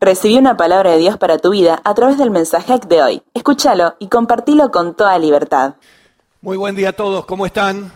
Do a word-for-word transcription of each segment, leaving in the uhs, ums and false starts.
Recibí una palabra de Dios para tu vida a través del mensaje de hoy. Escúchalo y compartilo con toda libertad. Muy buen día a todos, ¿cómo están?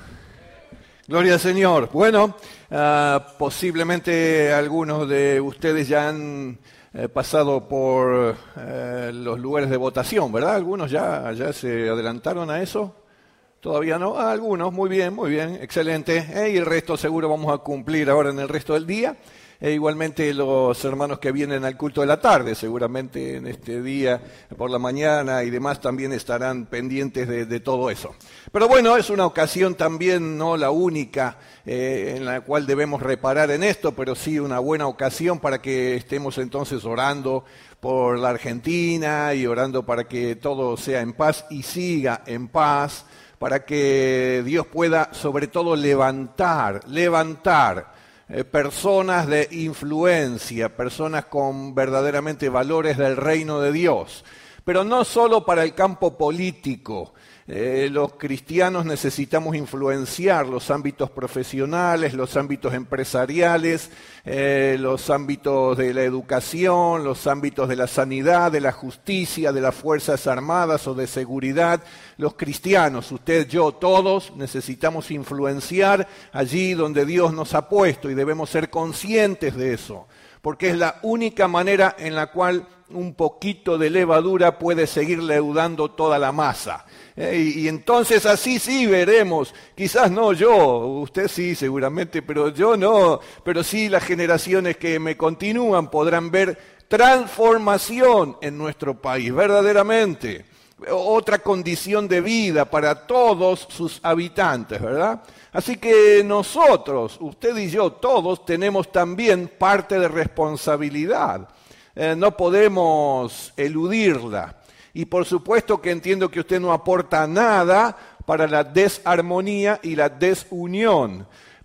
Gloria al Señor. Bueno, uh, posiblemente algunos de ustedes ya han eh, pasado por eh, los lugares de votación, ¿verdad? Algunos ya, ya se adelantaron a eso. Todavía no, ah, algunos, muy bien, muy bien, excelente. Eh, y el resto seguro vamos a cumplir ahora en el resto del día. E igualmente los hermanos que vienen al culto de la tarde, seguramente en este día, por la mañana y demás, también estarán pendientes de, de todo eso. Pero bueno, es una ocasión también, no la única eh, en la cual debemos reparar en esto, pero sí una buena ocasión para que estemos entonces orando por la Argentina y orando para que todo sea en paz y siga en paz, para que Dios pueda sobre todo levantar, levantar, Eh, personas de influencia, personas con verdaderamente valores del reino de Dios. Pero no solo para el campo político. Eh, los cristianos necesitamos influenciar los ámbitos profesionales, los ámbitos empresariales, eh, los ámbitos de la educación, los ámbitos de la sanidad, de la justicia, de las Fuerzas Armadas o de seguridad. Los cristianos, usted, yo, todos, necesitamos influenciar allí donde Dios nos ha puesto y debemos ser conscientes de eso, porque es la única manera en la cual un poquito de levadura puede seguir leudando toda la masa. Eh, y, y entonces así sí veremos, quizás no yo, usted sí seguramente, pero yo no, pero sí las generaciones que me continúan podrán ver transformación en nuestro país, verdaderamente. Otra condición de vida para todos sus habitantes, ¿verdad? Así que nosotros, usted y yo, todos tenemos también parte de responsabilidad. Eh, no podemos eludirla. Y por supuesto que entiendo que usted no aporta nada para la desarmonía y la desunión.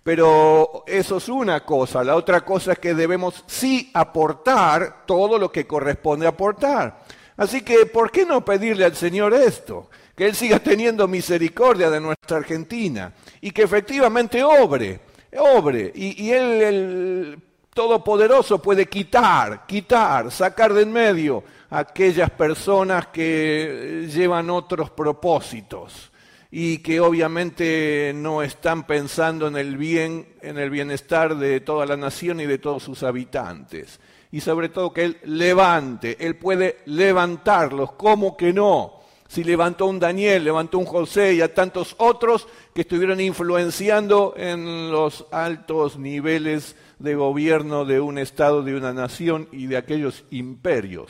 Pero eso es una cosa. La otra cosa es que debemos sí aportar todo lo que corresponde aportar. Así que, ¿por qué no pedirle al Señor esto? Que Él siga teniendo misericordia de nuestra Argentina y que efectivamente obre, obre. Y, y Él, el Todopoderoso, puede quitar, quitar, sacar de en medio a aquellas personas que llevan otros propósitos y que obviamente no están pensando en el bien, en el bienestar de toda la nación y de todos sus habitantes. Y sobre todo que Él levante, Él puede levantarlos, ¿cómo que no? Si levantó un Daniel, levantó un José y a tantos otros que estuvieron influenciando en los altos niveles de gobierno de un estado, de una nación y de aquellos imperios.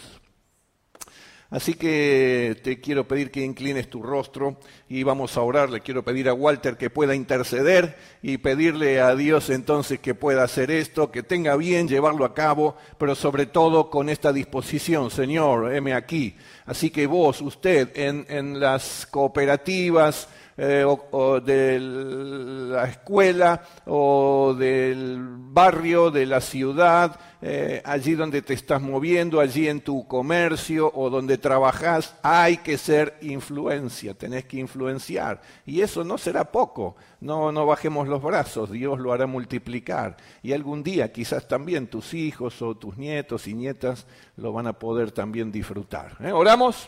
Así que te quiero pedir que inclines tu rostro y vamos a orar. Le quiero pedir a Walter que pueda interceder y pedirle a Dios entonces que pueda hacer esto, que tenga bien llevarlo a cabo, pero sobre todo con esta disposición. Señor, heme aquí. Así que vos, usted, en, en las cooperativas, Eh, o, o de la escuela o del barrio, de la ciudad, eh, allí donde te estás moviendo, allí en tu comercio o donde trabajás, hay que ser influencia, tenés que influenciar. Y eso no será poco, no, no bajemos los brazos, Dios lo hará multiplicar. Y algún día quizás también tus hijos o tus nietos y nietas lo van a poder también disfrutar. ¿Eh? ¿Oramos?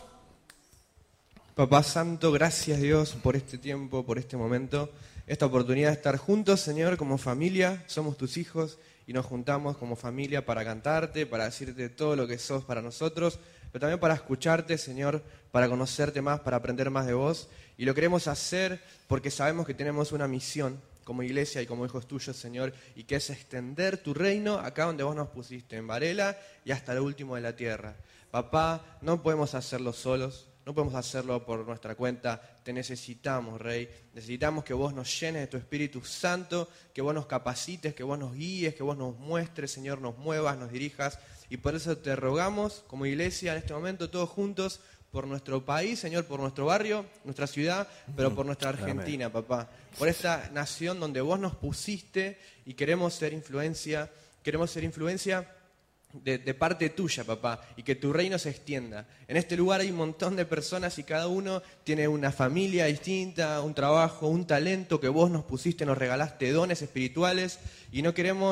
Papá Santo, gracias Dios por este tiempo, por este momento, esta oportunidad de estar juntos, Señor, como familia. Somos tus hijos y nos juntamos como familia para cantarte, para decirte todo lo que sos para nosotros, pero también para escucharte, Señor, para conocerte más, para aprender más de vos. Y lo queremos hacer porque sabemos que tenemos una misión como iglesia y como hijos tuyos, Señor, y que es extender tu reino acá donde vos nos pusiste, en Varela y hasta lo último de la tierra. Papá, no podemos hacerlo solos. No podemos hacerlo por nuestra cuenta, te necesitamos, Rey. Necesitamos que vos nos llenes de tu Espíritu Santo, que vos nos capacites, que vos nos guíes, que vos nos muestres, Señor, nos muevas, nos dirijas. Y por eso te rogamos, como iglesia, en este momento, todos juntos, por nuestro país, Señor, por nuestro barrio, nuestra ciudad, pero por nuestra Argentina, Amén. Papá. Por esta nación donde vos nos pusiste y queremos ser influencia, queremos ser influencia De, de parte tuya, papá, y que tu reino se extienda. En este lugar hay un montón de personas y cada uno tiene una familia distinta, un trabajo, un talento que vos nos pusiste, nos regalaste dones espirituales y no queremos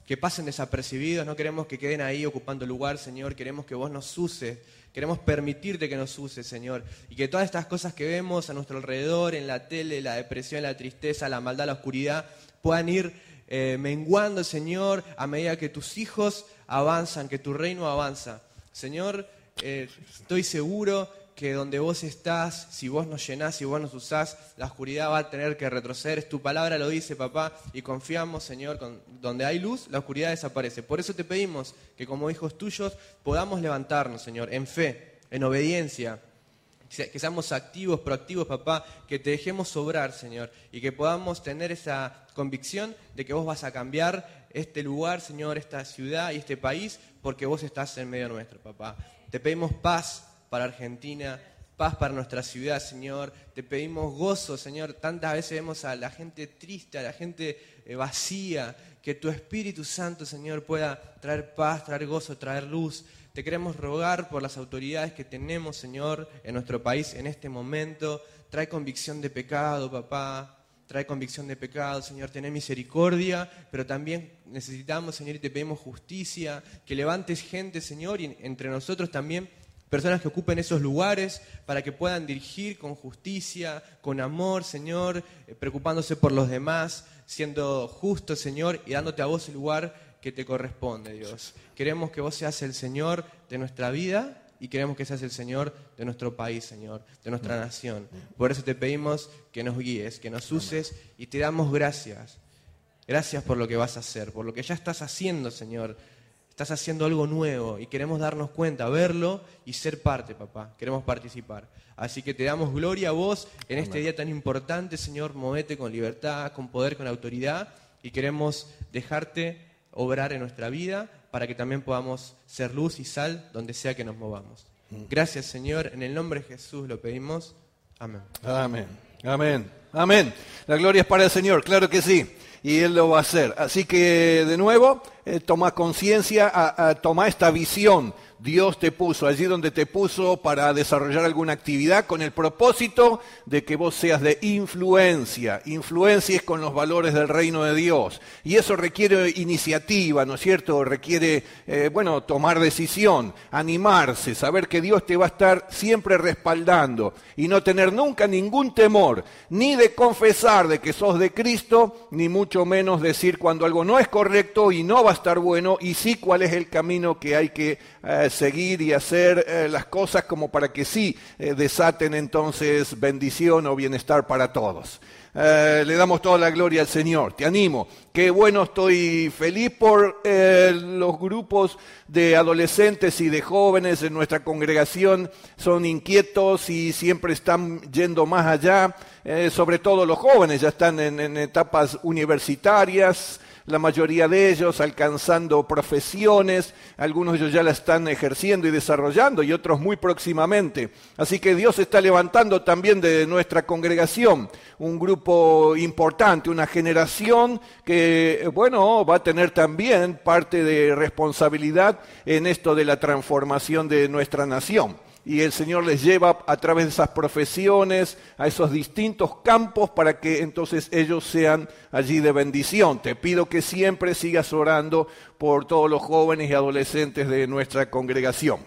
que pasen desapercibidos, no queremos que queden ahí ocupando lugar, Señor, queremos que vos nos uses, queremos permitirte que nos uses, Señor, y que todas estas cosas que vemos a nuestro alrededor, en la tele, la depresión, la tristeza, la maldad, la oscuridad, puedan ir eh, menguando, Señor, a medida que tus hijos avanzan, que tu reino avanza. Señor, eh, estoy seguro que donde vos estás, si vos nos llenás, si vos nos usás, la oscuridad va a tener que retroceder. Tu palabra lo dice, papá, y confiamos, Señor, con, donde hay luz, la oscuridad desaparece. Por eso te pedimos que como hijos tuyos podamos levantarnos, Señor, en fe, en obediencia, que seamos activos, proactivos, papá, que te dejemos obrar, Señor, y que podamos tener esa convicción de que vos vas a cambiar este lugar, Señor, esta ciudad y este país, porque vos estás en medio nuestro, papá. Te pedimos paz para Argentina, paz para nuestra ciudad, Señor. Te pedimos gozo, Señor. Tantas veces vemos a la gente triste, a la gente vacía, que tu Espíritu Santo, Señor, pueda traer paz, traer gozo, traer luz. Te queremos rogar por las autoridades que tenemos, Señor, en nuestro país en este momento. Trae convicción de pecado, papá. Trae convicción de pecado, Señor. Tené misericordia, pero también necesitamos, Señor, y te pedimos justicia. Que levantes gente, Señor, y entre nosotros también personas que ocupen esos lugares para que puedan dirigir con justicia, con amor, Señor, eh, preocupándose por los demás, siendo justos, Señor, y dándote a vos el lugar que te corresponde, Dios. Queremos que vos seas el Señor de nuestra vida y queremos que seas el Señor de nuestro país, Señor, de nuestra nación. Por eso te pedimos que nos guíes, que nos uses y te damos gracias. Gracias por lo que vas a hacer, por lo que ya estás haciendo, Señor. Estás haciendo algo nuevo y queremos darnos cuenta, verlo y ser parte, papá. Queremos participar. Así que te damos gloria a vos en este día tan importante, Señor. Movete con libertad, con poder, con autoridad. Y queremos dejarte obrar en nuestra vida para que también podamos ser luz y sal donde sea que nos movamos. Gracias, Señor. En el nombre de Jesús lo pedimos. Amén. Amén. Amén. Amén. La gloria es para el Señor, claro que sí. Y Él lo va a hacer. Así que, de nuevo, eh, toma conciencia, a, a, toma esta visión. Dios te puso allí donde te puso para desarrollar alguna actividad con el propósito de que vos seas de influencia. Influencia es con los valores del reino de Dios. Y eso requiere iniciativa, ¿no es cierto? Requiere, eh, bueno, tomar decisión, animarse, saber que Dios te va a estar siempre respaldando y no tener nunca ningún temor, ni de confesar de que sos de Cristo, ni mucho menos decir cuando algo no es correcto y no va a estar bueno, y sí cuál es el camino que hay que eh, seguir y hacer eh, las cosas como para que sí eh, desaten entonces bendición o bienestar para todos. Eh, le damos toda la gloria al Señor. Te animo. Qué bueno, estoy feliz por eh, los grupos de adolescentes y de jóvenes en nuestra congregación. Son inquietos y siempre están yendo más allá. Eh, sobre todo los jóvenes ya están en, en etapas universitarias. La mayoría de ellos alcanzando profesiones, algunos de ellos ya la están ejerciendo y desarrollando y otros muy próximamente. Así que Dios está levantando también de nuestra congregación un grupo importante, una generación que, bueno, va a tener también parte de responsabilidad en esto de la transformación de nuestra nación. Y el Señor les lleva a través de esas profesiones a esos distintos campos para que entonces ellos sean allí de bendición. Te pido que siempre sigas orando por todos los jóvenes y adolescentes de nuestra congregación.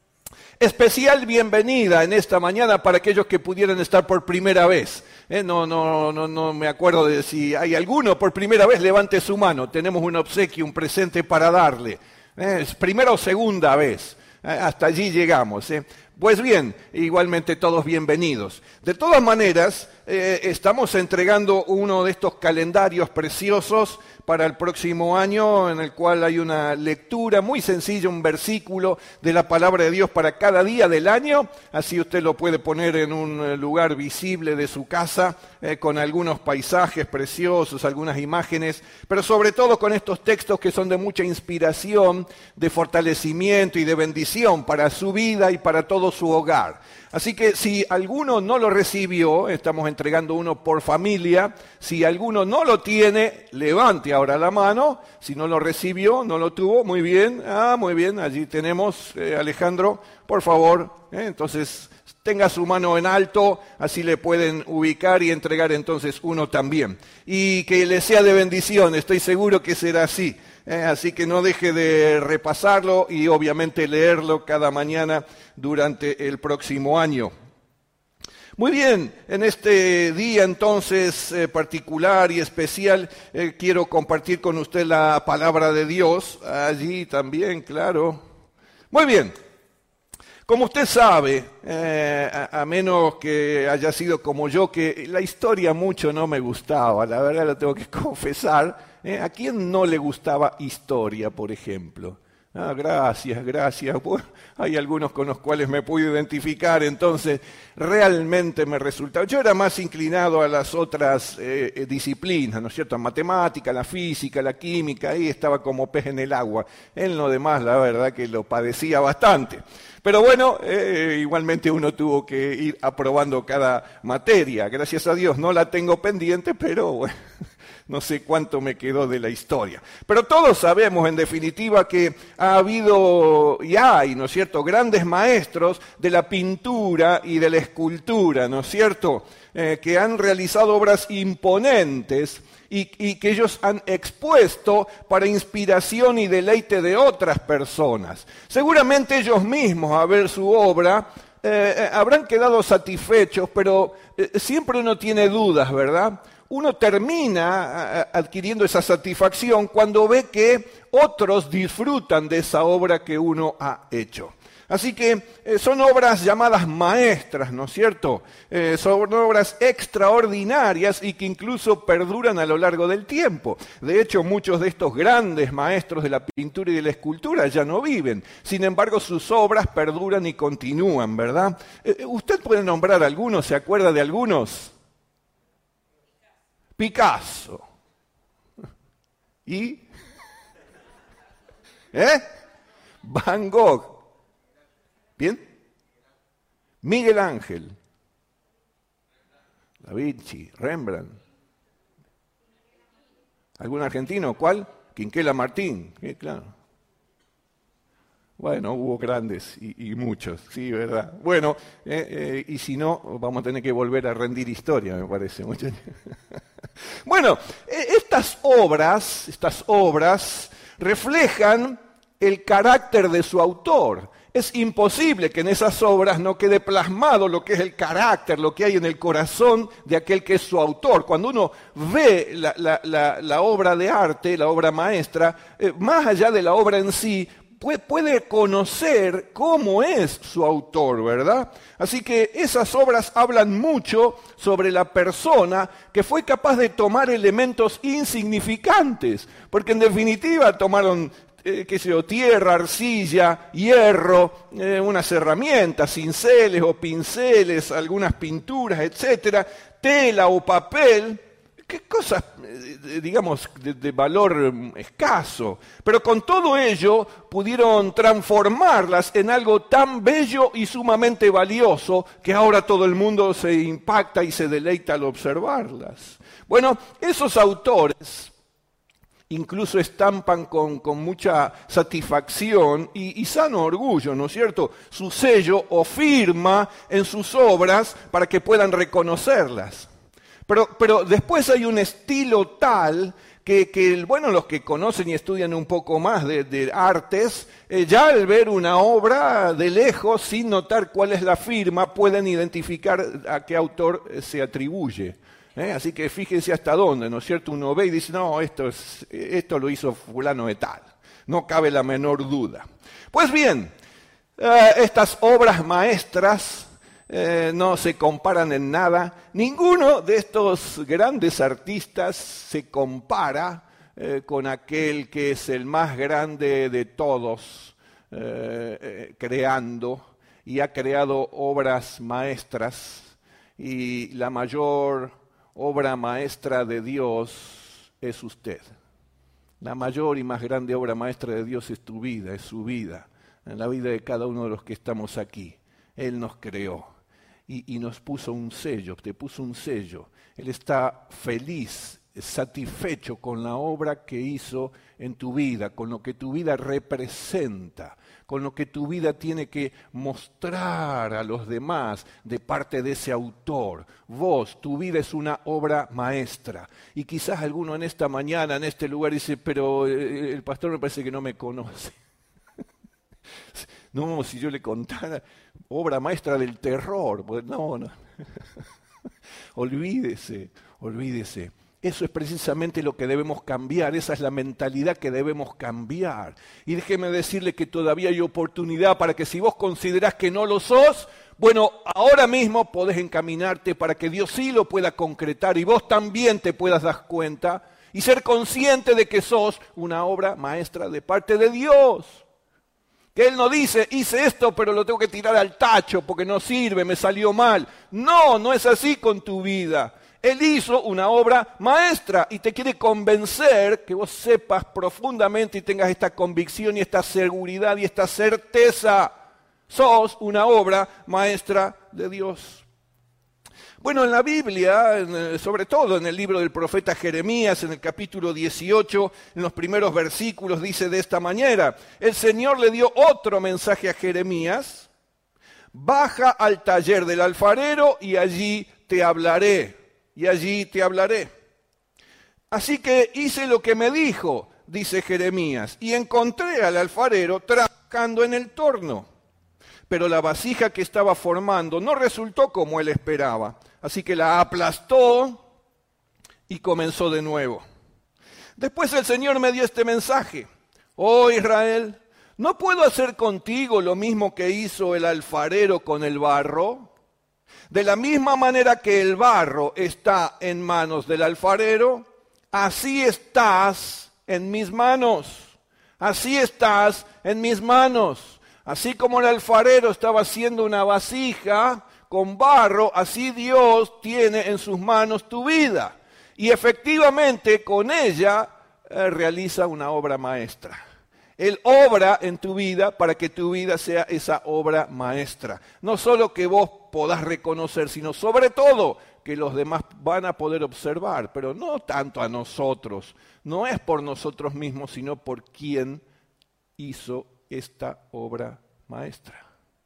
Especial bienvenida en esta mañana para aquellos que pudieran estar por primera vez. Eh, no, no, no, no me acuerdo de si hay alguno por primera vez, levante su mano. Tenemos un obsequio, un presente para darle. Eh, es primera o segunda vez. Eh, hasta allí llegamos. Eh. Pues bien, igualmente todos bienvenidos. De todas maneras, eh, estamos entregando uno de estos calendarios preciosos para el próximo año, en el cual hay una lectura muy sencilla, un versículo de la palabra de Dios para cada día del año. Así usted lo puede poner en un lugar visible de su casa, eh, con algunos paisajes preciosos, algunas imágenes, pero sobre todo con estos textos que son de mucha inspiración, de fortalecimiento y de bendición para su vida y para todo su hogar. Así que si alguno no lo recibió, estamos entregando uno por familia. Si alguno no lo tiene, levante ahora la mano. Si no lo recibió, no lo tuvo, muy bien. Ah, muy bien, allí tenemos, eh, Alejandro, por favor. Eh, entonces, tenga su mano en alto, así le pueden ubicar y entregar entonces uno también. Y que le sea de bendición, estoy seguro que será así. Eh, así que no deje de repasarlo y obviamente leerlo cada mañana durante el próximo año. Muy bien, en este día entonces eh, particular y especial eh, quiero compartir con usted la palabra de Dios, allí también, claro. Muy bien. Como usted sabe, eh, a, a menos que haya sido como yo, que la historia mucho no me gustaba, la verdad lo tengo que confesar. ¿eh? ¿A quién no le gustaba historia, por ejemplo? Ah, gracias, gracias. Bueno, hay algunos con los cuales me puedo identificar, entonces realmente me resultaba. Yo era más inclinado a las otras eh, disciplinas, ¿no es cierto? A matemática, la física, la química, ahí estaba como pez en el agua. En lo demás, la verdad que lo padecía bastante. Pero bueno, eh, igualmente uno tuvo que ir aprobando cada materia. Gracias a Dios no la tengo pendiente, pero bueno, no sé cuánto me quedó de la historia. Pero todos sabemos, en definitiva, que ha habido y hay, ¿no es cierto?, grandes maestros de la pintura y de la escultura, ¿no es cierto?, eh, que han realizado obras imponentes y, y que ellos han expuesto para inspiración y deleite de otras personas. Seguramente ellos mismos, a ver su obra, eh, habrán quedado satisfechos, pero eh, siempre uno tiene dudas, ¿verdad? Uno termina adquiriendo esa satisfacción cuando ve que otros disfrutan de esa obra que uno ha hecho. Así que eh, son obras llamadas maestras, ¿no es cierto? Eh, son obras extraordinarias y que incluso perduran a lo largo del tiempo. De hecho, muchos de estos grandes maestros de la pintura y de la escultura ya no viven. Sin embargo, sus obras perduran y continúan, ¿verdad? Eh, ¿Usted puede nombrar algunos? ¿Se acuerda de algunos? Picasso. ¿Y? ¿Eh? Van Gogh. ¿Bien? Miguel Ángel. Da Vinci, Rembrandt. ¿Algún argentino? ¿Cuál? Quinquela Martín. Sí, claro. Bueno, hubo grandes y, y muchos, sí, ¿verdad? Bueno, eh, eh, y si no, vamos a tener que volver a rendir historia, me parece, muchachos. Bueno, eh, estas obras, estas obras reflejan el carácter de su autor. Es imposible que en esas obras no quede plasmado lo que es el carácter, lo que hay en el corazón de aquel que es su autor. Cuando uno ve la, la, la, la obra de arte, la obra maestra, eh, más allá de la obra en sí, puede, puede conocer cómo es su autor, ¿verdad? Así que esas obras hablan mucho sobre la persona que fue capaz de tomar elementos insignificantes, porque en definitiva tomaron Eh, qué sé yo, tierra, arcilla, hierro, eh, unas herramientas, cinceles o pinceles, algunas pinturas, etcétera, tela o papel, qué cosas, eh, digamos, de, de valor escaso. Pero con todo ello pudieron transformarlas en algo tan bello y sumamente valioso que ahora todo el mundo se impacta y se deleita al observarlas. Bueno, esos autores incluso estampan con, con mucha satisfacción y, y sano orgullo, ¿no es cierto?, su sello o firma en sus obras para que puedan reconocerlas. Pero, pero después hay un estilo tal que, que, bueno, los que conocen y estudian un poco más de, de artes, eh, ya al ver una obra de lejos, sin notar cuál es la firma, pueden identificar a qué autor se atribuye. ¿Eh? Así que fíjense hasta dónde, ¿no es cierto? Uno ve y dice, no, esto, es, esto lo hizo fulano de tal. No cabe la menor duda. Pues bien, eh, estas obras maestras eh, no se comparan en nada. Ninguno de estos grandes artistas se compara eh, con aquel que es el más grande de todos, eh, eh, creando y ha creado obras maestras. Y la mayor obra maestra de Dios es usted. La mayor y más grande obra maestra de Dios es tu vida, es su vida, en la vida de cada uno de los que estamos aquí. Él nos creó y, y nos puso un sello, te puso un sello. Él está feliz, satisfecho con la obra que hizo en tu vida, con lo que tu vida representa, con lo que tu vida tiene que mostrar a los demás de parte de ese autor. Vos, tu vida es una obra maestra. Y quizás alguno en esta mañana, en este lugar, dice, pero el pastor me parece que no me conoce. No, si yo le contara obra maestra del terror, pues no, no. Olvídese, olvídese. Eso es precisamente lo que debemos cambiar, esa es la mentalidad que debemos cambiar. Y déjeme decirle que todavía hay oportunidad para que si vos considerás que no lo sos, bueno, ahora mismo podés encaminarte para que Dios sí lo pueda concretar y vos también te puedas dar cuenta y ser consciente de que sos una obra maestra de parte de Dios. Que Él no dice, hice esto pero lo tengo que tirar al tacho porque no sirve, me salió mal. No, no es así con tu vida. Él hizo una obra maestra y te quiere convencer que vos sepas profundamente y tengas esta convicción y esta seguridad y esta certeza. Sos una obra maestra de Dios. Bueno, en la Biblia, sobre todo en el libro del profeta Jeremías, en el capítulo dieciocho, en los primeros versículos, dice de esta manera, el Señor le dio otro mensaje a Jeremías, baja al taller del alfarero y allí te hablaré. Y allí te hablaré. Así que hice lo que me dijo, dice Jeremías, y encontré al alfarero trabajando en el torno. Pero la vasija que estaba formando no resultó como él esperaba. Así que la aplastó y comenzó de nuevo. Después el Señor me dio este mensaje. Oh Israel, ¿no puedo hacer contigo lo mismo que hizo el alfarero con el barro? De la misma manera que el barro está en manos del alfarero, así estás en mis manos. Así estás en mis manos. Así como el alfarero estaba haciendo una vasija con barro, así Dios tiene en sus manos tu vida. Y efectivamente con ella eh, realiza una obra maestra. Él obra en tu vida para que tu vida sea esa obra maestra. No solo que vos podás reconocer, sino sobre todo que los demás van a poder observar, pero no tanto a nosotros. No es por nosotros mismos, sino por quien hizo esta obra maestra.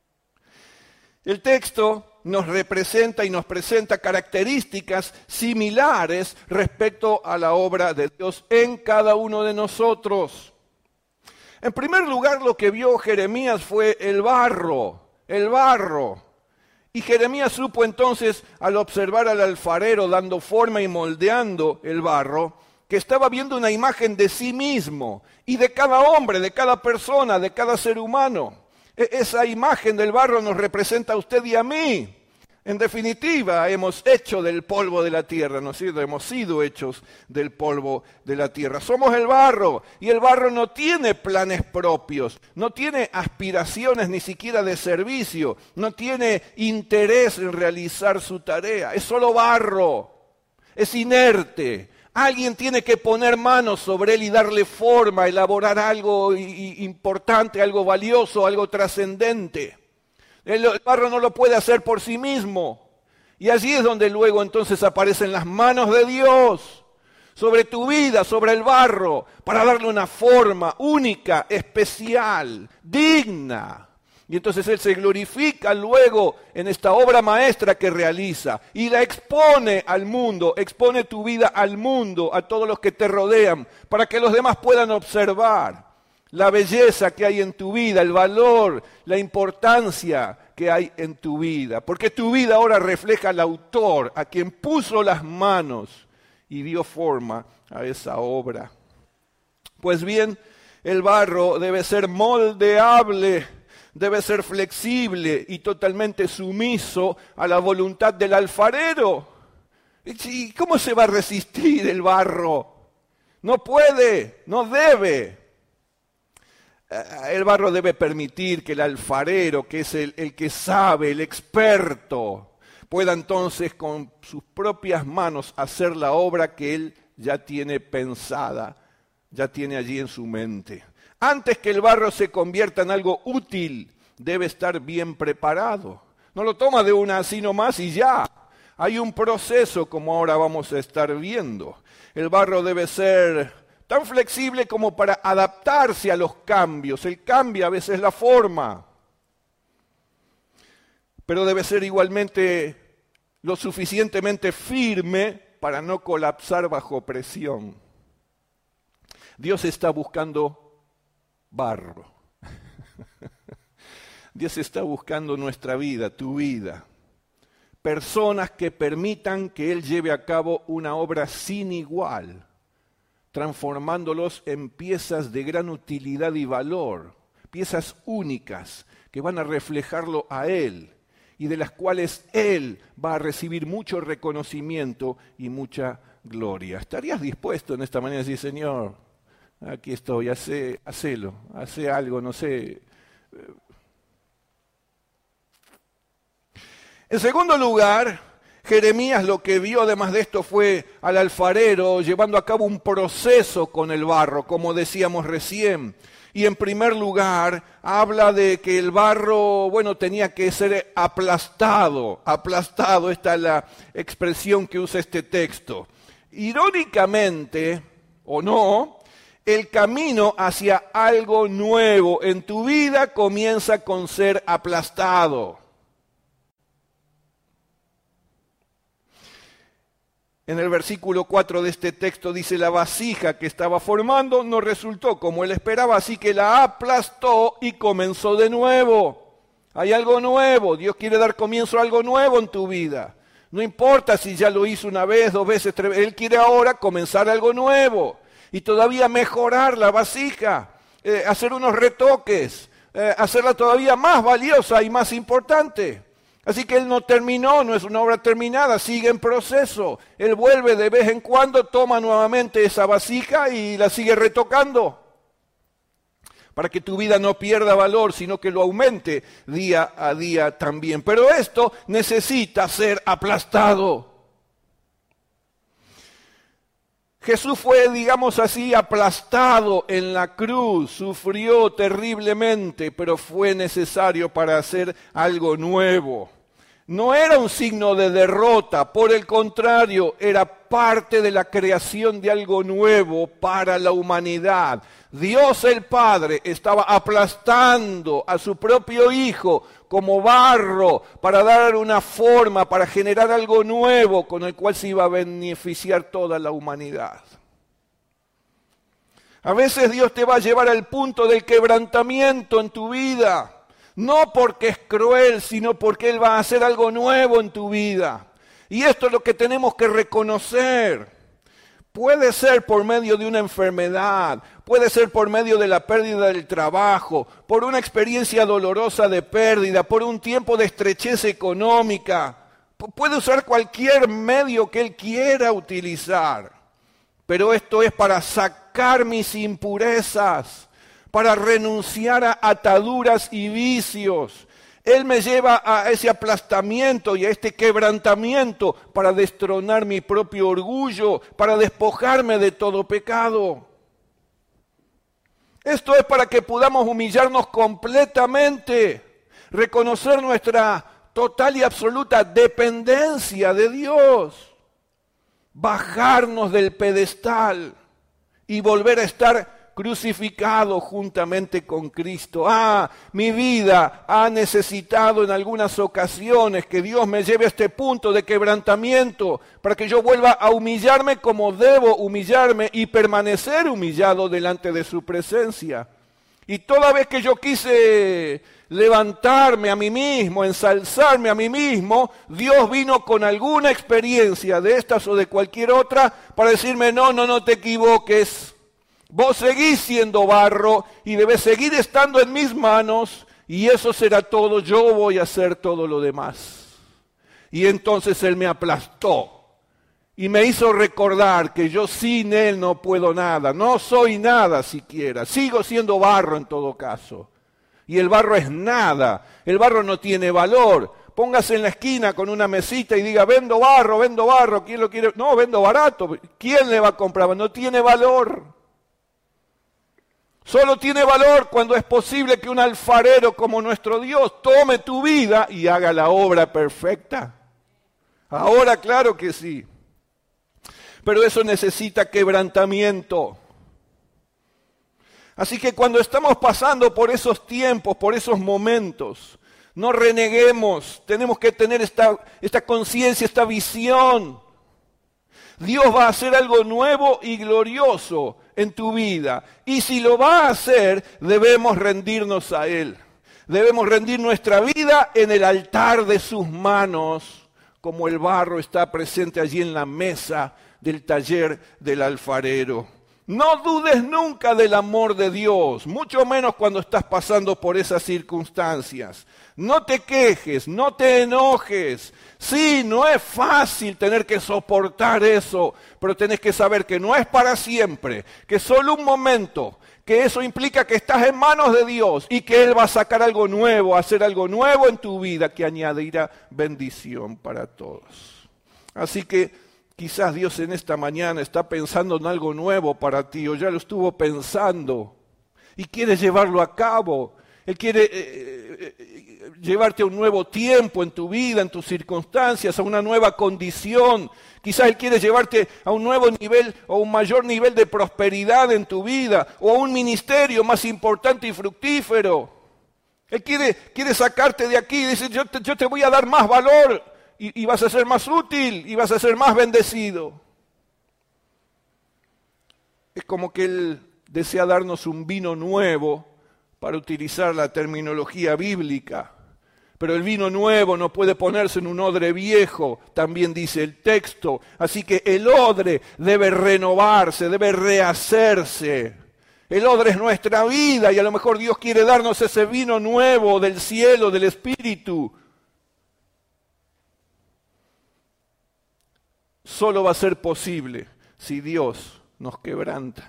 El texto nos representa y nos presenta características similares respecto a la obra de Dios en cada uno de nosotros. En primer lugar, lo que vio Jeremías fue el barro, el barro. Y Jeremías supo entonces, al observar al alfarero dando forma y moldeando el barro, que estaba viendo una imagen de sí mismo y de cada hombre, de cada persona, de cada ser humano. E- esa imagen del barro nos representa a usted y a mí. En definitiva, hemos hecho del polvo de la tierra, ¿no es cierto? Hemos sido hechos del polvo de la tierra. Somos el barro, y el barro no tiene planes propios, no tiene aspiraciones ni siquiera de servicio, no tiene interés en realizar su tarea, es solo barro, es inerte. Alguien tiene que poner manos sobre él y darle forma, elaborar algo importante, algo valioso, algo trascendente. El barro no lo puede hacer por sí mismo. Y allí es donde luego entonces aparecen las manos de Dios sobre tu vida, sobre el barro, para darle una forma única, especial, digna. Y entonces Él se glorifica luego en esta obra maestra que realiza y la expone al mundo, expone tu vida al mundo, a todos los que te rodean, para que los demás puedan observar la belleza que hay en tu vida, el valor, la importancia que hay en tu vida. Porque tu vida ahora refleja al autor, a quien puso las manos y dio forma a esa obra. Pues bien, el barro debe ser moldeable, debe ser flexible y totalmente sumiso a la voluntad del alfarero. ¿Y cómo se va a resistir el barro? No puede, no debe. El barro debe permitir que el alfarero, que es el, el que sabe, el experto, pueda entonces con sus propias manos hacer la obra que él ya tiene pensada, ya tiene allí en su mente. Antes que el barro se convierta en algo útil, debe estar bien preparado. No lo toma de una así nomás y ya. Hay un proceso como ahora vamos a estar viendo. El barro debe ser tan flexible como para adaptarse a los cambios. Él cambia a veces la forma, pero debe ser igualmente lo suficientemente firme para no colapsar bajo presión. Dios está buscando barro. Dios está buscando nuestra vida, tu vida. Personas que permitan que Él lleve a cabo una obra sin igual, transformándolos en piezas de gran utilidad y valor, piezas únicas que van a reflejarlo a Él y de las cuales Él va a recibir mucho reconocimiento y mucha gloria. ¿Estarías dispuesto en esta mañana a decir, Señor, aquí estoy, hace, hacelo, hace algo, no sé? En segundo lugar, Jeremías lo que vio además de esto fue al alfarero llevando a cabo un proceso con el barro, como decíamos recién. Y en primer lugar, habla de que el barro, bueno, tenía que ser aplastado, aplastado, esta es la expresión que usa este texto. Irónicamente, o no, el camino hacia algo nuevo en tu vida comienza con ser aplastado. En el versículo cuatro de este texto dice, la vasija que estaba formando no resultó como él esperaba, así que la aplastó y comenzó de nuevo. Hay algo nuevo, Dios quiere dar comienzo a algo nuevo en tu vida. No importa si ya lo hizo una vez, dos veces, tres veces, Él quiere ahora comenzar algo nuevo y todavía mejorar la vasija, eh, hacer unos retoques, eh, hacerla todavía más valiosa y más importante. Así que Él no terminó, no es una obra terminada, sigue en proceso. Él vuelve de vez en cuando, toma nuevamente esa vasija y la sigue retocando. Para que tu vida no pierda valor, sino que lo aumente día a día también. Pero esto necesita ser aplastado. Jesús fue, digamos así, aplastado en la cruz, sufrió terriblemente, pero fue necesario para hacer algo nuevo. No era un signo de derrota, por el contrario, era parte de la creación de algo nuevo para la humanidad. Dios el Padre estaba aplastando a su propio Hijo como barro para dar una forma, para generar algo nuevo con el cual se iba a beneficiar toda la humanidad. A veces Dios te va a llevar al punto del quebrantamiento en tu vida. No porque es cruel, sino porque Él va a hacer algo nuevo en tu vida. Y esto es lo que tenemos que reconocer. Puede ser por medio de una enfermedad, puede ser por medio de la pérdida del trabajo, por una experiencia dolorosa de pérdida, por un tiempo de estrechez económica. Puede usar cualquier medio que Él quiera utilizar. Pero esto es para sacar mis impurezas, para renunciar a ataduras y vicios. Él me lleva a ese aplastamiento y a este quebrantamiento para destronar mi propio orgullo, para despojarme de todo pecado. Esto es para que podamos humillarnos completamente, reconocer nuestra total y absoluta dependencia de Dios, bajarnos del pedestal y volver a estar crucificado juntamente con Cristo. Ah, mi vida ha necesitado en algunas ocasiones que Dios me lleve a este punto de quebrantamiento para que yo vuelva a humillarme como debo humillarme y permanecer humillado delante de su presencia. Y toda vez que yo quise levantarme a mí mismo, ensalzarme a mí mismo, Dios vino con alguna experiencia de estas o de cualquier otra para decirme, no, no, no te equivoques. Vos seguís siendo barro y debes seguir estando en mis manos y eso será todo, yo voy a hacer todo lo demás. Y entonces Él me aplastó y me hizo recordar que yo sin Él no puedo nada, no soy nada siquiera, sigo siendo barro en todo caso. Y el barro es nada, el barro no tiene valor. Póngase en la esquina con una mesita y diga, vendo barro, vendo barro, ¿quién lo quiere? No, vendo barato, ¿quién le va a comprar? No tiene valor. Solo tiene valor cuando es posible que un alfarero como nuestro Dios tome tu vida y haga la obra perfecta. Ahora, claro que sí. Pero eso necesita quebrantamiento. Así que cuando estamos pasando por esos tiempos, por esos momentos, no reneguemos, tenemos que tener esta, esta conciencia, esta visión. Dios va a hacer algo nuevo y glorioso en tu vida. Y si lo va a hacer, debemos rendirnos a Él. Debemos rendir nuestra vida en el altar de sus manos, como el barro está presente allí en la mesa del taller del alfarero. No dudes nunca del amor de Dios, mucho menos cuando estás pasando por esas circunstancias. No te quejes, no te enojes. Sí, no es fácil tener que soportar eso, pero tenés que saber que no es para siempre, que es solo un momento, que eso implica que estás en manos de Dios y que Él va a sacar algo nuevo, a hacer algo nuevo en tu vida que añadirá bendición para todos. Así que quizás Dios en esta mañana está pensando en algo nuevo para ti, o ya lo estuvo pensando, y quiere llevarlo a cabo. Él quiere eh, eh, llevarte a un nuevo tiempo en tu vida, en tus circunstancias, a una nueva condición. Quizás Él quiere llevarte a un nuevo nivel o un mayor nivel de prosperidad en tu vida, o a un ministerio más importante y fructífero. Él quiere, quiere sacarte de aquí y dice, yo te, yo te voy a dar más valor. Y, y vas a ser más útil, y vas a ser más bendecido. Es como que Él desea darnos un vino nuevo, para utilizar la terminología bíblica. Pero el vino nuevo no puede ponerse en un odre viejo, también dice el texto. Así que el odre debe renovarse, debe rehacerse. El odre es nuestra vida, y a lo mejor Dios quiere darnos ese vino nuevo del cielo, del Espíritu. Solo va a ser posible si Dios nos quebranta.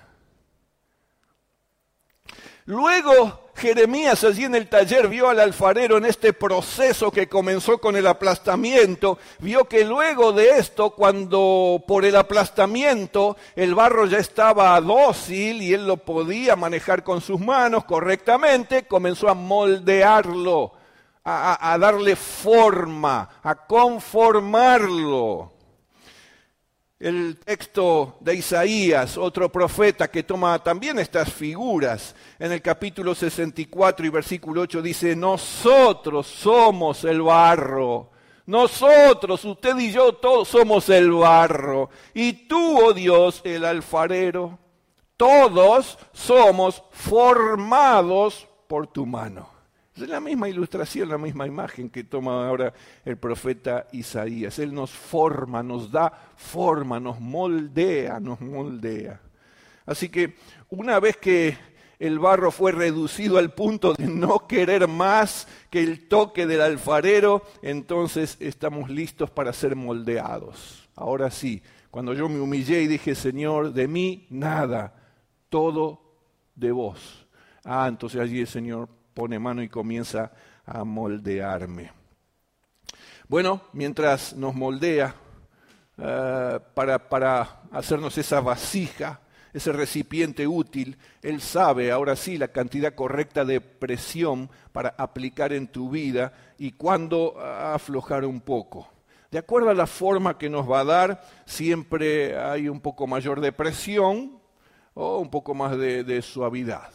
Luego Jeremías allí en el taller vio al alfarero en este proceso que comenzó con el aplastamiento, vio que luego de esto, cuando por el aplastamiento el barro ya estaba dócil y él lo podía manejar con sus manos correctamente, comenzó a moldearlo, a, a, a darle forma, a conformarlo. El texto de Isaías, otro profeta que toma también estas figuras, en el capítulo sesenta y cuatro y versículo ocho dice, nosotros somos el barro, nosotros, usted y yo, todos somos el barro, y tú, oh Dios, el alfarero, todos somos formados por tu mano. Es la misma ilustración, la misma imagen que toma ahora el profeta Isaías. Él nos forma, nos da forma, nos moldea, nos moldea. Así que una vez que el barro fue reducido al punto de no querer más que el toque del alfarero, entonces estamos listos para ser moldeados. Ahora sí, cuando yo me humillé y dije, Señor, de mí nada, todo de vos. Ah, entonces allí el Señor pone mano y comienza a moldearme. Bueno, mientras nos moldea uh, para, para hacernos esa vasija, ese recipiente útil, Él sabe ahora sí la cantidad correcta de presión para aplicar en tu vida y cuándo aflojar un poco. De acuerdo a la forma que nos va a dar, siempre hay un poco mayor de presión o un poco más de, de suavidad.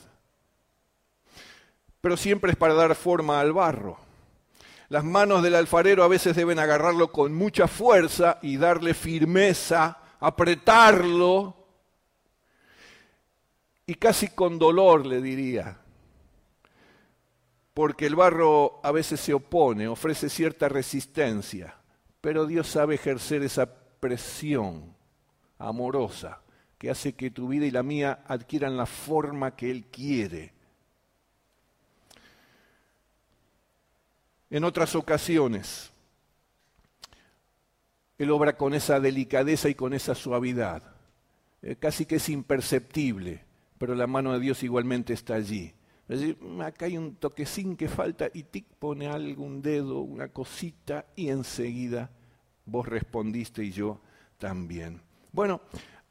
Pero siempre es para dar forma al barro. Las manos del alfarero a veces deben agarrarlo con mucha fuerza y darle firmeza, apretarlo, y casi con dolor le diría, porque el barro a veces se opone, ofrece cierta resistencia, pero Dios sabe ejercer esa presión amorosa que hace que tu vida y la mía adquieran la forma que Él quiere. En otras ocasiones, Él obra con esa delicadeza y con esa suavidad. Eh, casi que es imperceptible, pero la mano de Dios igualmente está allí. Es decir, acá hay un toquecín que falta y tic, pone algún dedo, una cosita, y enseguida vos respondiste y yo también. Bueno,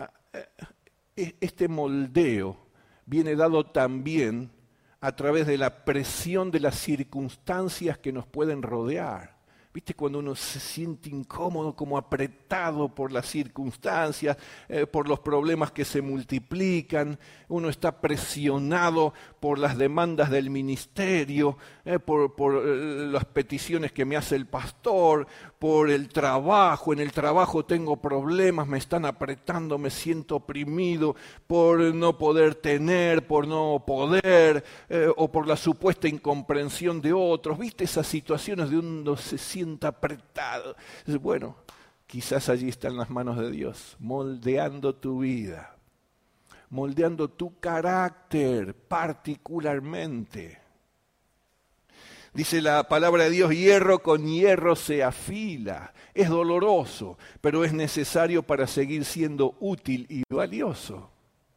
este moldeo viene dado también a través de la presión de las circunstancias que nos pueden rodear. ¿Viste cuando uno se siente incómodo, como apretado por las circunstancias, eh, por los problemas que se multiplican? Uno está presionado por las demandas del ministerio, eh, por, por eh, las peticiones que me hace el pastor, por el trabajo. En el trabajo tengo problemas, me están apretando, me siento oprimido por no poder tener, por no poder, eh, o por la supuesta incomprensión de otros. ¿Viste esas situaciones de uno se siente apretado? Bueno, quizás allí están las manos de Dios, moldeando tu vida, moldeando tu carácter particularmente. Dice la palabra de Dios, hierro con hierro se afila. Es doloroso, pero es necesario para seguir siendo útil y valioso.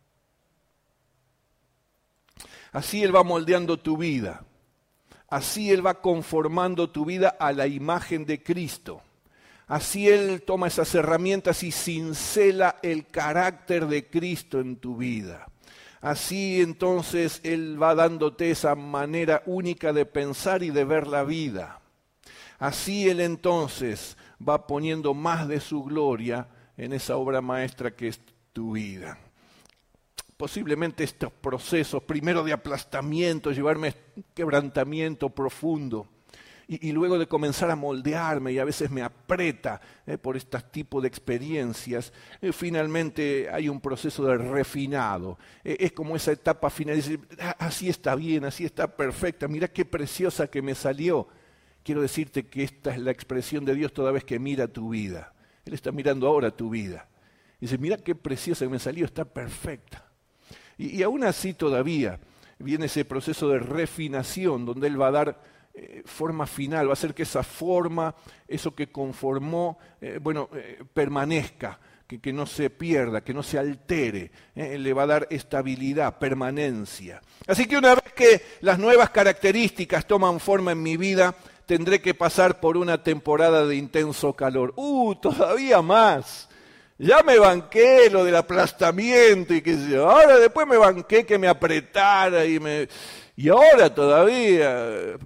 Así Él va moldeando tu vida. Así Él va conformando tu vida a la imagen de Cristo. Así Él toma esas herramientas y cincela el carácter de Cristo en tu vida. Así entonces Él va dándote esa manera única de pensar y de ver la vida. Así Él entonces va poniendo más de su gloria en esa obra maestra que es tu vida. Posiblemente estos procesos, primero de aplastamiento, llevarme a quebrantamiento profundo, y, y luego de comenzar a moldearme, y a veces me aprieta eh, por este tipo de experiencias, eh, finalmente hay un proceso de refinado. Eh, es como esa etapa final, dice, ah, así está bien, así está perfecta, mira qué preciosa que me salió. Quiero decirte que esta es la expresión de Dios toda vez que mira tu vida. Él está mirando ahora tu vida. Dice, mira qué preciosa que me salió, está perfecta. Y, y aún así todavía viene ese proceso de refinación donde Él va a dar eh, forma final, va a hacer que esa forma, eso que conformó, eh, bueno, eh, permanezca, que, que no se pierda, que no se altere. Eh, le va a dar estabilidad, permanencia. Así que una vez que las nuevas características toman forma en mi vida, tendré que pasar por una temporada de intenso calor. ¡Uh, todavía más! Ya me banqué lo del aplastamiento y qué sé yo. Ahora después me banqué que me apretara y me... Y ahora todavía...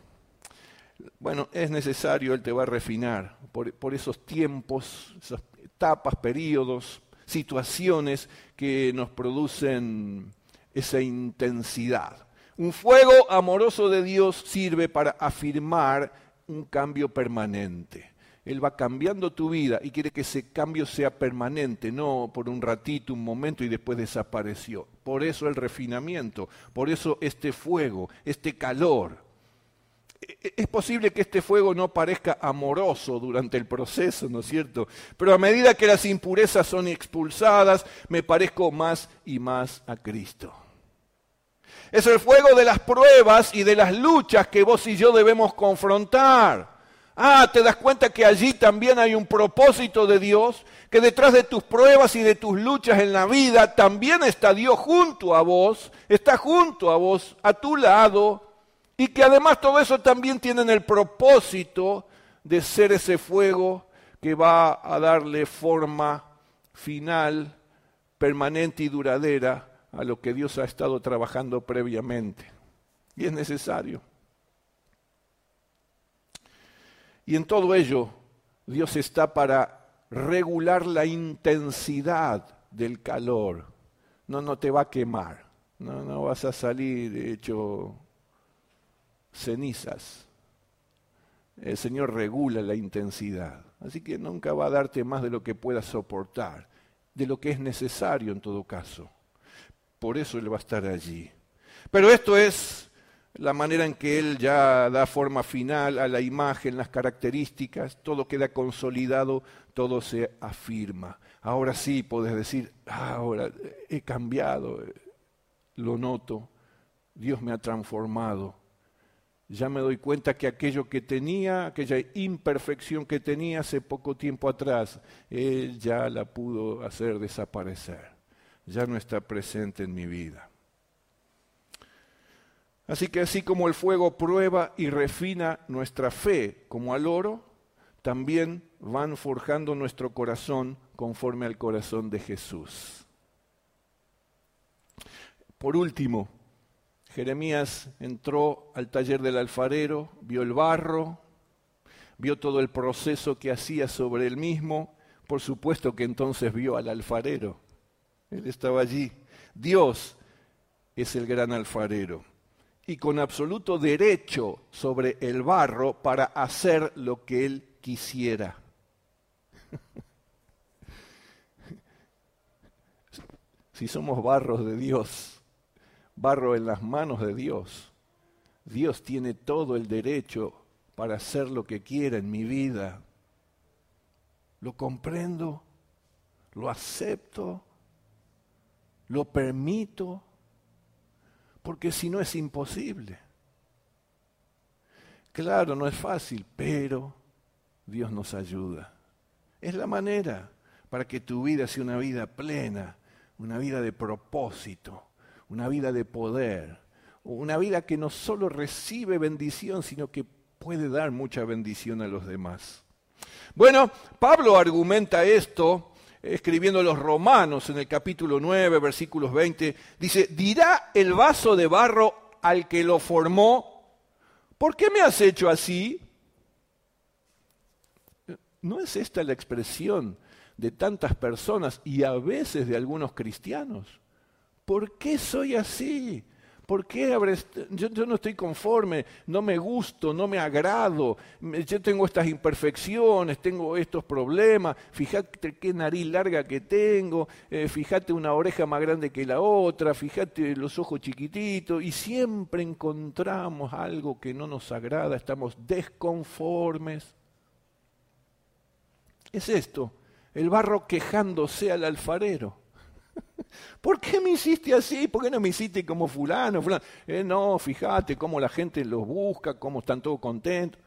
Bueno, es necesario, Él te va a refinar por, por esos tiempos, esas etapas, periodos, situaciones que nos producen esa intensidad. Un fuego amoroso de Dios sirve para afirmar un cambio permanente. Él va cambiando tu vida y quiere que ese cambio sea permanente, no por un ratito, un momento y después desapareció. Por eso el refinamiento, por eso este fuego, este calor. Es posible que este fuego no parezca amoroso durante el proceso, ¿no es cierto? Pero a medida que las impurezas son expulsadas, me parezco más y más a Cristo. Es el fuego de las pruebas y de las luchas que vos y yo debemos confrontar. Ah, ¿te das cuenta que allí también hay un propósito de Dios? Que detrás de tus pruebas y de tus luchas en la vida también está Dios junto a vos, está junto a vos, a tu lado, y que además todo eso también tiene el propósito de ser ese fuego que va a darle forma final, permanente y duradera a lo que Dios ha estado trabajando previamente. Y es necesario. Y en todo ello, Dios está para regular la intensidad del calor. No, no te va a quemar. No, no vas a salir hecho cenizas. El Señor regula la intensidad. Así que nunca va a darte más de lo que puedas soportar, de lo que es necesario en todo caso. Por eso Él va a estar allí. Pero esto es la manera en que Él ya da forma final a la imagen, las características, todo queda consolidado, todo se afirma. Ahora sí podés decir, ah, ahora he cambiado, lo noto, Dios me ha transformado. Ya me doy cuenta que aquello que tenía, aquella imperfección que tenía hace poco tiempo atrás, Él ya la pudo hacer desaparecer. Ya no está presente en mi vida. Así que así como el fuego prueba y refina nuestra fe como al oro, también van forjando nuestro corazón conforme al corazón de Jesús. Por último, Jeremías entró al taller del alfarero, vio el barro, vio todo el proceso que hacía sobre él mismo, por supuesto que entonces vio al alfarero. Él estaba allí. Dios es el gran alfarero y con absoluto derecho sobre el barro para hacer lo que él quisiera. Si somos barros de Dios, barro en las manos de Dios, Dios tiene todo el derecho para hacer lo que quiera en mi vida. Lo comprendo, lo acepto, lo permito, porque si no es imposible. Claro, no es fácil, pero Dios nos ayuda. Es la manera para que tu vida sea una vida plena, una vida de propósito, una vida de poder, una vida que no solo recibe bendición, sino que puede dar mucha bendición a los demás. Bueno, Pablo argumenta esto escribiendo a los Romanos en el capítulo nueve, versículos veinte, dice, ¿dirá el vaso de barro al que lo formó, ¿por qué me has hecho así? ¿No es esta la expresión de tantas personas y a veces de algunos cristianos? ¿Por qué soy así? ¿Por qué habré est- yo, yo no estoy conforme, no me gusto, no me agrado, me- yo tengo estas imperfecciones, tengo estos problemas, fíjate qué nariz larga que tengo, eh, fíjate una oreja más grande que la otra, fíjate los ojos chiquititos, y siempre encontramos algo que no nos agrada, estamos desconformes. Es esto, el barro quejándose al alfarero. ¿Por qué me hiciste así? ¿Por qué no me hiciste como fulano? fulano? Eh, no, fíjate cómo la gente los busca, cómo están todos contentos.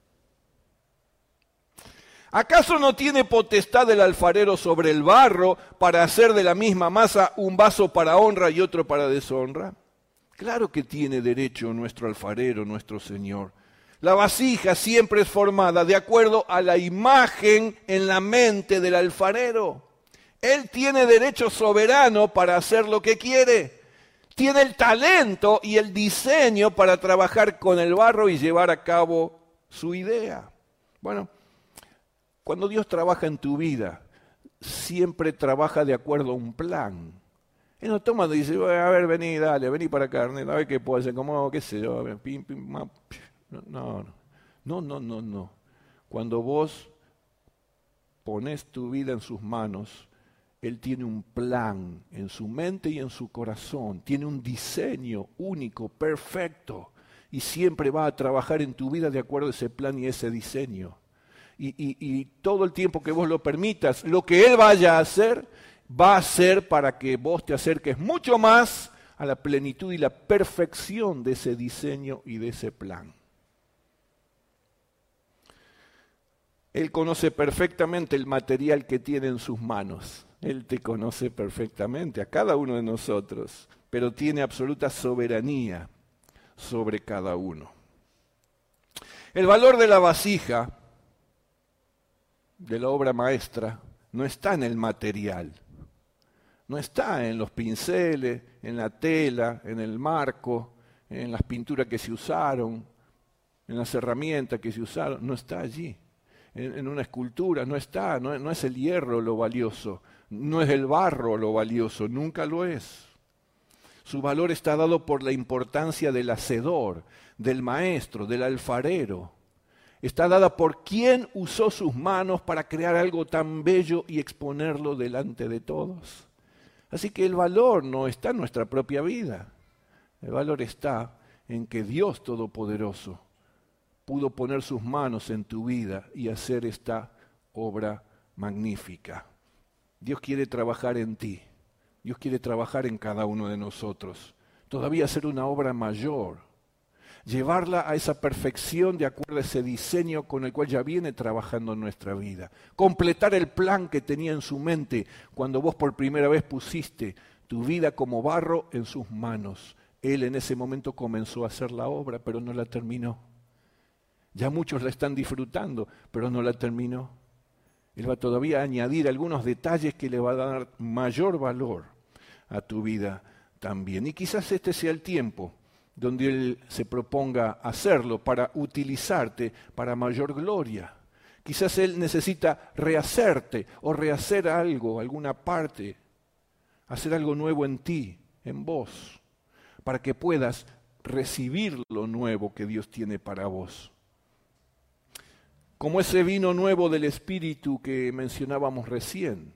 ¿Acaso no tiene potestad el alfarero sobre el barro para hacer de la misma masa un vaso para honra y otro para deshonra? Claro que tiene derecho nuestro alfarero, nuestro Señor. La vasija siempre es formada de acuerdo a la imagen en la mente del alfarero. Él tiene derecho soberano para hacer lo que quiere. Tiene el talento y el diseño para trabajar con el barro y llevar a cabo su idea. Bueno, cuando Dios trabaja en tu vida, siempre trabaja de acuerdo a un plan. Él no toma y dice, a ver, vení, dale, vení para acá, a ver qué puedo hacer, como, qué sé yo, pim, pim, ma. No, no, no, no, no, no. Cuando vos pones tu vida en sus manos, Él tiene un plan en su mente y en su corazón, tiene un diseño único, perfecto, y siempre va a trabajar en tu vida de acuerdo a ese plan y ese diseño. Y, y, y todo el tiempo que vos lo permitas, lo que Él vaya a hacer, va a ser para que vos te acerques mucho más a la plenitud y la perfección de ese diseño y de ese plan. Él conoce perfectamente el material que tiene en sus manos. Él te conoce perfectamente, a cada uno de nosotros, pero tiene absoluta soberanía sobre cada uno. El valor de la vasija, de la obra maestra, no está en el material, no está en los pinceles, en la tela, en el marco, en las pinturas que se usaron, en las herramientas que se usaron, no está allí. En, en una escultura no está, no, no es el hierro lo valioso, no es el barro lo valioso, nunca lo es. Su valor está dado por la importancia del hacedor, del maestro, del alfarero. Está dada por quien usó sus manos para crear algo tan bello y exponerlo delante de todos. Así que el valor no está en nuestra propia vida. El valor está en que Dios Todopoderoso pudo poner sus manos en tu vida y hacer esta obra magnífica. Dios quiere trabajar en ti. Dios quiere trabajar en cada uno de nosotros. Todavía hacer una obra mayor. Llevarla a esa perfección de acuerdo a ese diseño con el cual ya viene trabajando en nuestra vida. Completar el plan que tenía en su mente cuando vos por primera vez pusiste tu vida como barro en sus manos. Él en ese momento comenzó a hacer la obra, pero no la terminó. Ya muchos la están disfrutando, pero no la terminó. Él va todavía a añadir algunos detalles que le va a dar mayor valor a tu vida también. Y quizás este sea el tiempo donde Él se proponga hacerlo para utilizarte para mayor gloria. Quizás Él necesita rehacerte o rehacer algo, alguna parte, hacer algo nuevo en ti, en vos, para que puedas recibir lo nuevo que Dios tiene para vos. Como ese vino nuevo del Espíritu que mencionábamos recién.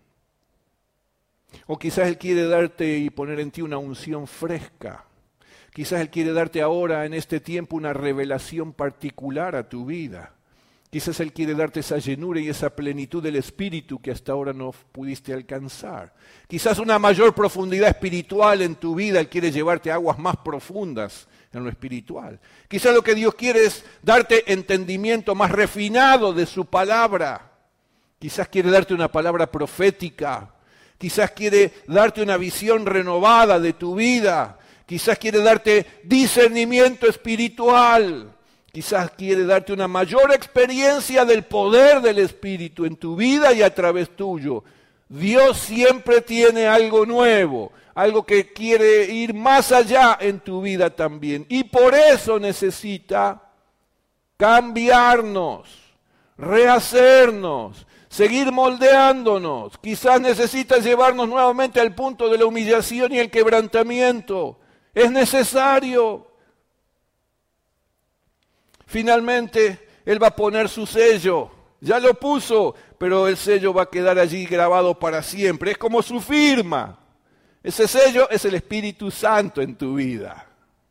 O quizás Él quiere darte y poner en ti una unción fresca. Quizás Él quiere darte ahora, en este tiempo, una revelación particular a tu vida. Quizás Él quiere darte esa llenura y esa plenitud del Espíritu que hasta ahora no pudiste alcanzar. Quizás una mayor profundidad espiritual en tu vida. Él quiere llevarte a aguas más profundas en lo espiritual. Quizás lo que Dios quiere es darte entendimiento más refinado de su palabra. Quizás quiere darte una palabra profética. Quizás quiere darte una visión renovada de tu vida. Quizás quiere darte discernimiento espiritual. Quizás quiere darte una mayor experiencia del poder del Espíritu en tu vida y a través tuyo. Dios siempre tiene algo nuevo, algo que quiere ir más allá en tu vida también. Y por eso necesita cambiarnos, rehacernos, seguir moldeándonos. Quizás necesita llevarnos nuevamente al punto de la humillación y el quebrantamiento. Es necesario. Finalmente, Él va a poner su sello. Ya lo puso, pero el sello va a quedar allí grabado para siempre. Es como su firma. Ese sello es el Espíritu Santo en tu vida.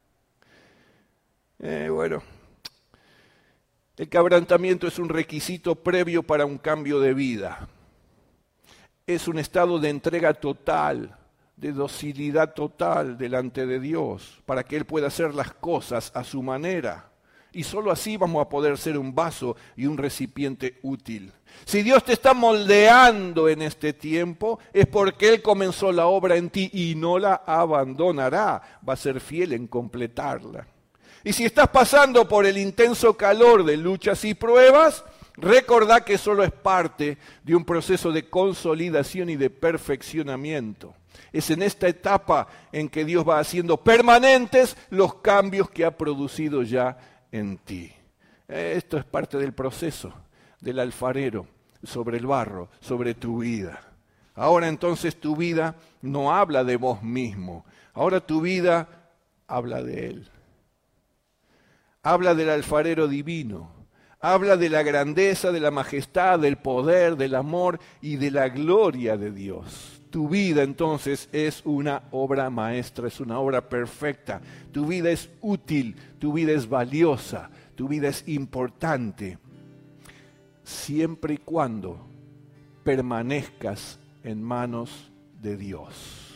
Eh, bueno, el quebrantamiento es un requisito previo para un cambio de vida. Es un estado de entrega total, de docilidad total delante de Dios, para que Él pueda hacer las cosas a su manera. Y solo así vamos a poder ser un vaso y un recipiente útil. Si Dios te está moldeando en este tiempo, es porque Él comenzó la obra en ti y no la abandonará. Va a ser fiel en completarla. Y si estás pasando por el intenso calor de luchas y pruebas, recordá que solo es parte de un proceso de consolidación y de perfeccionamiento. Es en esta etapa en que Dios va haciendo permanentes los cambios que ha producido ya en ti. Esto es parte del proceso del alfarero sobre el barro, sobre tu vida. Ahora entonces tu vida no habla de vos mismo. Ahora tu vida habla de Él. Habla del alfarero divino. Habla de la grandeza, de la majestad, del poder, del amor y de la gloria de Dios. Tu vida entonces es una obra maestra, es una obra perfecta. Tu vida es útil, tu vida es valiosa, tu vida es importante, siempre y cuando permanezcas en manos de Dios.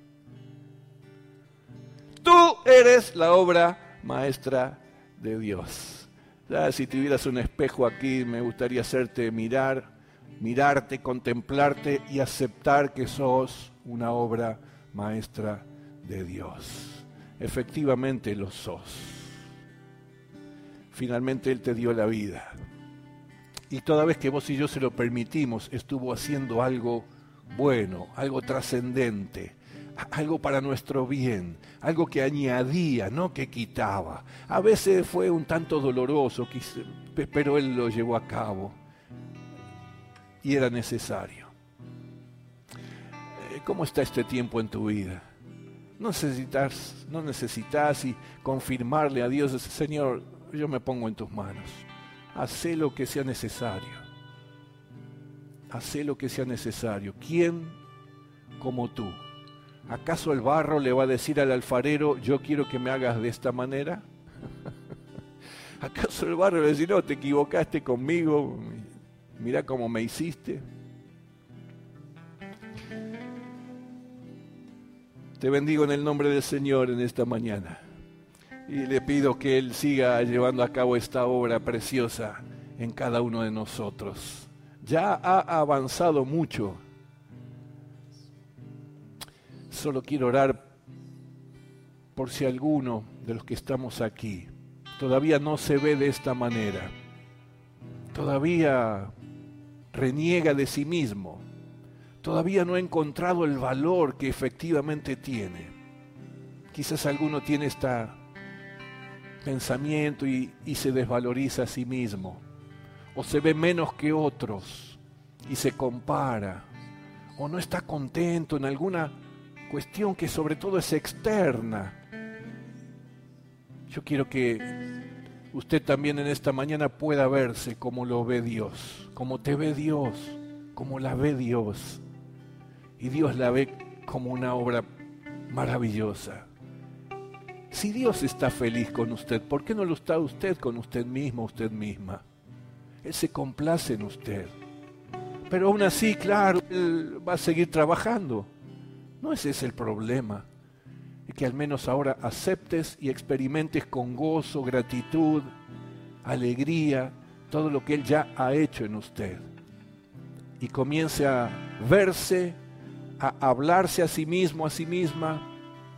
Tú eres la obra maestra de Dios. Ya, si tuvieras un espejo aquí, me gustaría hacerte mirar, mirarte, contemplarte y aceptar que sos una obra maestra de Dios. Efectivamente lo sos. Finalmente Él te dio la vida. Y toda vez que vos y yo se lo permitimos, estuvo haciendo algo bueno, algo trascendente, algo para nuestro bien, algo que añadía, no que quitaba. A veces fue un tanto doloroso, pero Él lo llevó a cabo. Y era necesario. ¿Cómo está este tiempo en tu vida? No necesitas, no necesitas y confirmarle a Dios, Señor, yo me pongo en tus manos. Hacé lo que sea necesario. Hacé lo que sea necesario. ¿Quién como tú? ¿Acaso el barro le va a decir al alfarero, yo quiero que me hagas de esta manera? ¿Acaso el barro le va a decir, no, te equivocaste conmigo? Mira cómo me hiciste. Te bendigo en el nombre del Señor en esta mañana. Y le pido que Él siga llevando a cabo esta obra preciosa en cada uno de nosotros. Ya ha avanzado mucho. Solo quiero orar por si alguno de los que estamos aquí todavía no se ve de esta manera. Todavía reniega de sí mismo, todavía no ha encontrado el valor que efectivamente tiene. Quizás alguno tiene esta pensamiento y, y se desvaloriza a sí mismo, o se ve menos que otros y se compara, o no está contento en alguna cuestión que sobre todo es externa. Yo quiero que usted también en esta mañana pueda verse como lo ve Dios, como te ve Dios, como la ve Dios. Y Dios la ve como una obra maravillosa. Si Dios está feliz con usted, ¿por qué no lo está usted con usted mismo, usted misma? Él se complace en usted. Pero aún así, claro, Él va a seguir trabajando. No ese es el problema. Es que al menos ahora aceptes y experimentes con gozo, gratitud, alegría, todo lo que Él ya ha hecho en usted. Y comience a verse, a hablarse a sí mismo, a sí misma,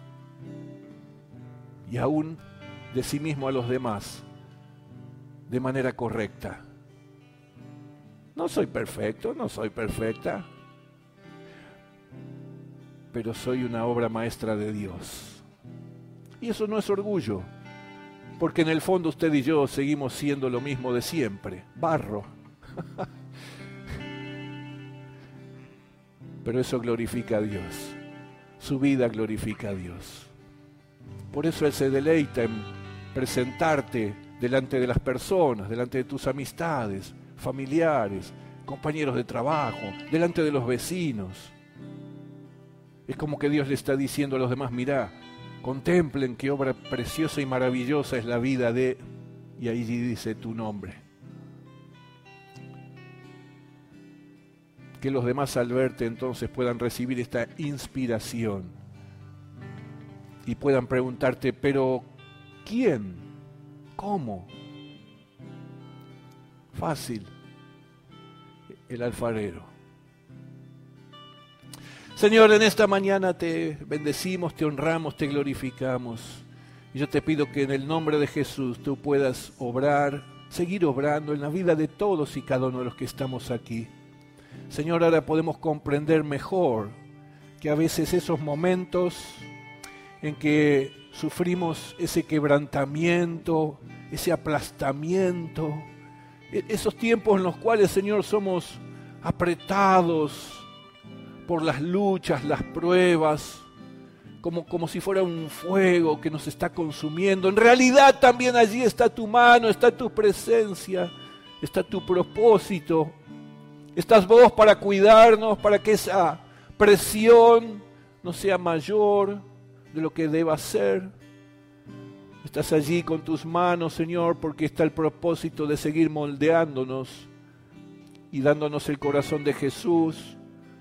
y aún de sí mismo a los demás, de manera correcta. No soy perfecto, no soy perfecta, pero soy una obra maestra de Dios. Y eso no es orgullo, porque en el fondo usted y yo seguimos siendo lo mismo de siempre, barro. Pero eso glorifica a Dios, su vida glorifica a Dios. Por eso Él se deleita en presentarte delante de las personas, delante de tus amistades, familiares, compañeros de trabajo, delante de los vecinos. Es como que Dios le está diciendo a los demás, mirá, contemplen qué obra preciosa y maravillosa es la vida de... Y ahí dice tu nombre. Que los demás al verte entonces puedan recibir esta inspiración y puedan preguntarte, pero ¿quién? ¿Cómo? Fácil. El alfarero. Señor, en esta mañana te bendecimos, te honramos, te glorificamos. Y yo te pido que en el nombre de Jesús tú puedas obrar, seguir obrando en la vida de todos y cada uno de los que estamos aquí. Señor, ahora podemos comprender mejor que a veces esos momentos en que sufrimos ese quebrantamiento, ese aplastamiento, esos tiempos en los cuales, Señor, somos apretados por las luchas, las pruebas, como, como si fuera un fuego que nos está consumiendo. En realidad también allí está tu mano, está tu presencia, está tu propósito. Estás vos para cuidarnos, para que esa presión no sea mayor de lo que deba ser. Estás allí con tus manos, Señor, porque está el propósito de seguir moldeándonos y dándonos el corazón de Jesús.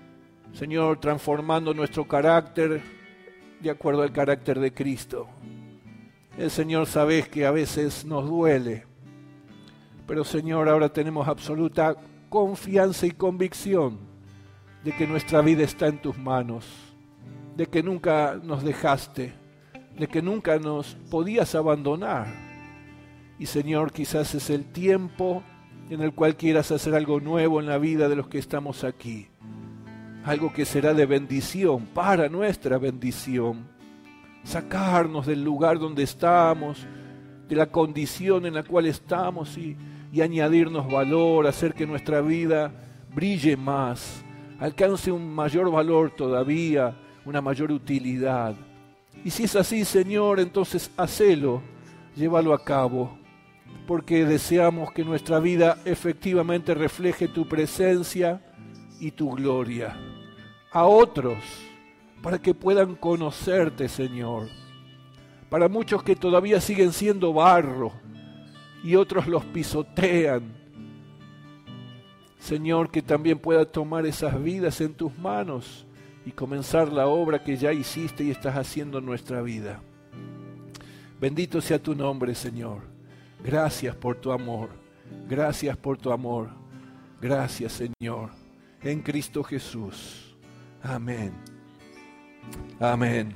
Señor, transformando nuestro carácter de acuerdo al carácter de Cristo. El Señor, sabes que a veces nos duele, pero Señor, ahora tenemos absoluta confianza y convicción de que nuestra vida está en tus manos, de que nunca nos dejaste, de que nunca nos podías abandonar. Y Señor, quizás es el tiempo en el cual quieras hacer algo nuevo en la vida de los que estamos aquí. Algo que será de bendición, para nuestra bendición. Sacarnos del lugar donde estamos, de la condición en la cual estamos y, y añadirnos valor, hacer que nuestra vida brille más, alcance un mayor valor todavía, una mayor utilidad. Y si es así, Señor, entonces hacelo, llévalo a cabo, porque deseamos que nuestra vida efectivamente refleje tu presencia y tu gloria a otros, para que puedan conocerte, Señor. Para muchos que todavía siguen siendo barro y otros los pisotean, Señor, que también pueda tomar esas vidas en tus manos y comenzar la obra que ya hiciste y estás haciendo en nuestra vida. Bendito sea tu nombre, Señor. Gracias por tu amor. Gracias por tu amor. Gracias, Señor. En Cristo Jesús. Amén. Amén.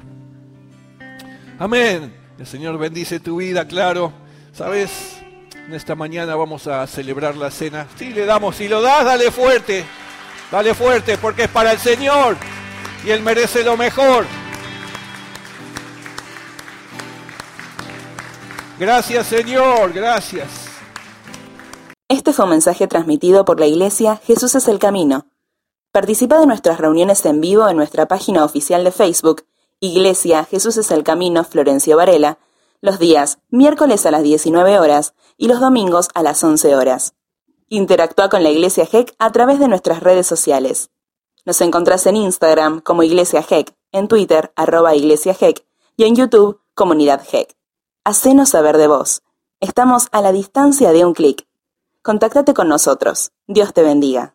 Amén. El Señor bendice tu vida, claro. ¿Sabes? En esta mañana vamos a celebrar la cena. Sí, le damos. Si lo das, dale fuerte. Dale fuerte, porque es para el Señor. Y Él merece lo mejor. Gracias, Señor, gracias. Este fue un mensaje transmitido por la Iglesia Jesús es el Camino. Participa de nuestras reuniones en vivo en nuestra página oficial de Facebook, Iglesia Jesús es el Camino Florencio Varela, los días miércoles a las diecinueve horas y los domingos a las once horas. Interactúa con la Iglesia G E C a través de nuestras redes sociales. Nos encontrás en Instagram como Iglesia G E C, en Twitter, arroba Iglesia G E C, y en YouTube, Comunidad G E C. Hacenos saber de vos. Estamos a la distancia de un clic. Contáctate con nosotros. Dios te bendiga.